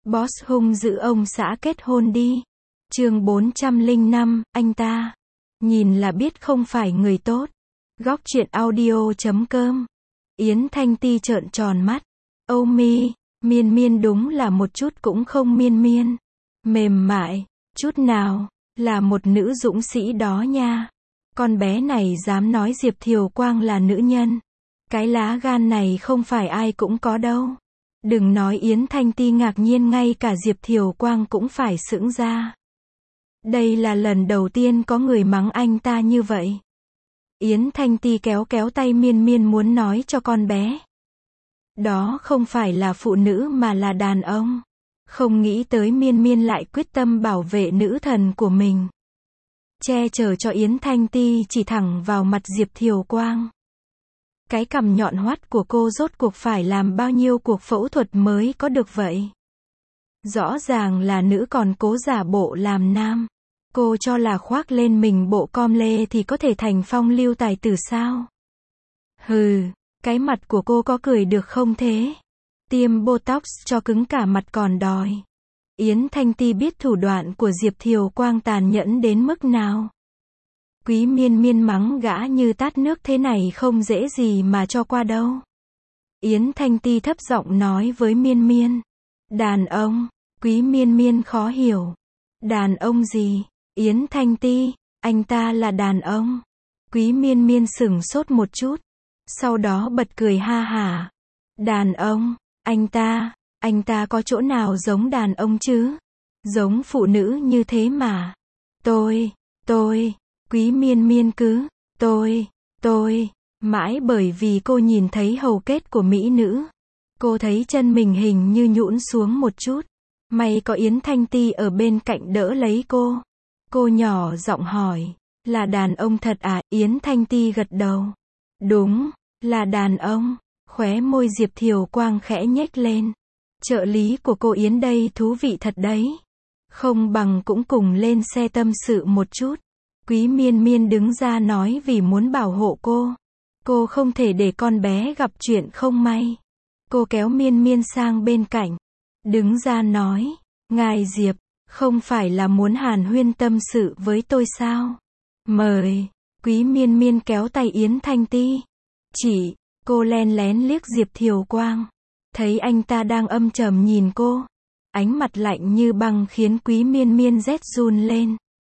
Boss hung dữ ông xã kết hôn đi. Chương 405, anh ta. Nhìn là biết không phải người tốt. Góc truyện audio.com. Yến Thanh Ti trợn tròn mắt. Âu mi, miên miên đúng là một chút cũng không miên miên. Mềm mại, chút nào, là một nữ dũng sĩ đó nha. Con bé này dám nói Diệp Thiều Quang là nữ nhân. Cái lá gan này không phải ai cũng có đâu. Đừng nói Yến Thanh Ti ngạc nhiên, ngay cả Diệp Thiều Quang cũng phải sững ra. Đây là lần đầu tiên có người mắng anh ta như vậy. Yến Thanh Ti kéo kéo tay miên miên muốn nói cho con bé. Đó không phải là phụ nữ mà là đàn ông. Không nghĩ tới miên miên lại quyết tâm bảo vệ nữ thần của mình. Che chở cho Yến Thanh Ti chỉ thẳng vào mặt Diệp Thiều Quang. Cái cằm nhọn hoắt của cô rốt cuộc phải làm bao nhiêu cuộc phẫu thuật mới có được vậy? Rõ ràng là nữ còn cố giả bộ làm nam. Cô cho là khoác lên mình bộ com lê thì có thể thành phong lưu tài tử sao? Hừ, cái mặt của cô có cười được không thế? Tiêm Botox cho cứng cả mặt còn đòi. Yến Thanh Ti biết thủ đoạn của Diệp Thiều Quang tàn nhẫn đến mức nào. Quý miên miên mắng gã như tát nước thế này không dễ gì mà cho qua đâu. Yến Thanh Ti thấp giọng nói với miên miên. Đàn ông. Quý miên miên khó hiểu. Đàn ông gì? Yến Thanh Ti, anh ta là đàn ông. Quý miên miên sửng sốt một chút. Sau đó bật cười ha hả. Đàn ông, anh ta có chỗ nào giống đàn ông chứ? Giống phụ nữ như thế mà. Tôi, Quý miên miên cứ, tôi, mãi bởi vì cô nhìn thấy hầu kết của mỹ nữ. Cô thấy chân mình hình như nhũn xuống một chút. May có Yến Thanh Ti ở bên cạnh đỡ lấy cô. Cô nhỏ giọng hỏi, là đàn ông thật à? Yến Thanh Ti gật đầu. Đúng, là đàn ông. Khóe môi Diệp Thiều Quang khẽ nhếch lên. Trợ lý của cô Yến đây thú vị thật đấy. Không bằng cũng cùng lên xe tâm sự một chút. Quý miên miên đứng ra nói vì muốn bảo hộ cô. Cô không thể để con bé gặp chuyện không may. Cô kéo miên miên sang bên cạnh. Đứng ra nói, ngài Diệp, không phải là muốn hàn huyên tâm sự với tôi sao? Mời. Quý miên miên kéo tay Yến Thanh Ti. Cô len lén liếc Diệp Thiều Quang. Thấy anh ta đang âm trầm nhìn cô. Ánh mặt lạnh như băng khiến quý miên miên rét run lên.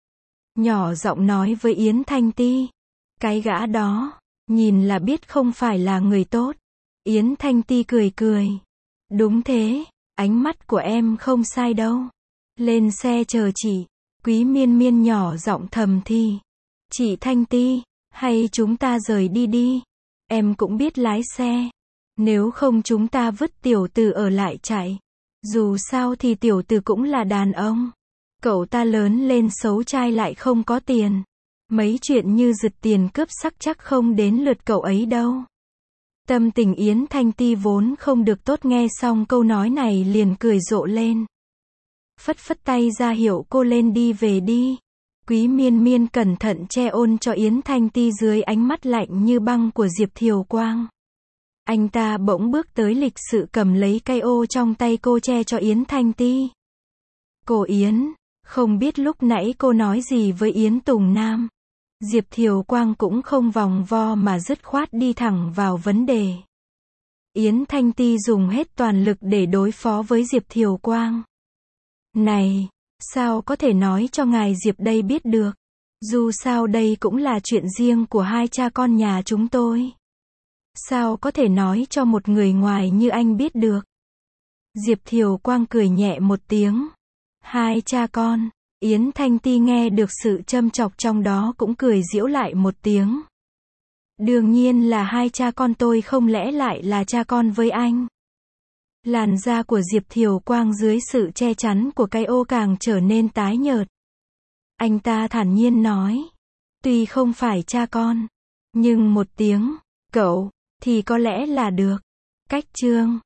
Nhỏ giọng nói với Yến Thanh Ti. Cái gã đó, nhìn là biết không phải là người tốt. Yến Thanh Ti cười cười. Đúng thế, ánh mắt của em không sai đâu. Lên xe chờ chị. Quý miên miên nhỏ giọng thầm thì. Chị Thanh Ti, hay chúng ta rời đi đi. Em cũng biết lái xe. Nếu không chúng ta vứt tiểu tử ở lại chạy. Dù sao thì tiểu tử cũng là đàn ông. Cậu ta lớn lên xấu trai lại không có tiền. Mấy chuyện như giật tiền cướp sắc chắc không đến lượt cậu ấy đâu. Tâm tình Yến Thanh Ti vốn không được tốt, nghe xong câu nói này liền cười rộ lên. Phất phất tay ra hiệu cô lên đi về đi. Quý miên miên cẩn thận che ôn cho Yến Thanh Ti dưới ánh mắt lạnh như băng của Diệp Thiều Quang. Anh ta bỗng bước tới lịch sự cầm lấy cây ô trong tay cô che cho Yến Thanh Ti. Cô Yến, không biết lúc nãy cô nói gì với Yến Tùng Nam. Diệp Thiều Quang cũng không vòng vo mà dứt khoát đi thẳng vào vấn đề. Yến Thanh Ti dùng hết toàn lực để đối phó với Diệp Thiều Quang. Này, sao có thể nói cho ngài Diệp đây biết được? Dù sao đây cũng là chuyện riêng của hai cha con nhà chúng tôi. Sao có thể nói cho một người ngoài như anh biết được? Diệp Thiều Quang cười nhẹ một tiếng. Hai cha con. Yến Thanh Ti nghe được sự châm chọc trong đó cũng cười giễu lại một tiếng. Đương nhiên là hai cha con tôi, không lẽ lại là cha con với anh? Làn da của Diệp Thiều Quang dưới sự che chắn của cái ô càng trở nên tái nhợt. Anh ta thản nhiên nói. Tuy không phải cha con, nhưng một tiếng, cậu, thì có lẽ là được. Cách chương.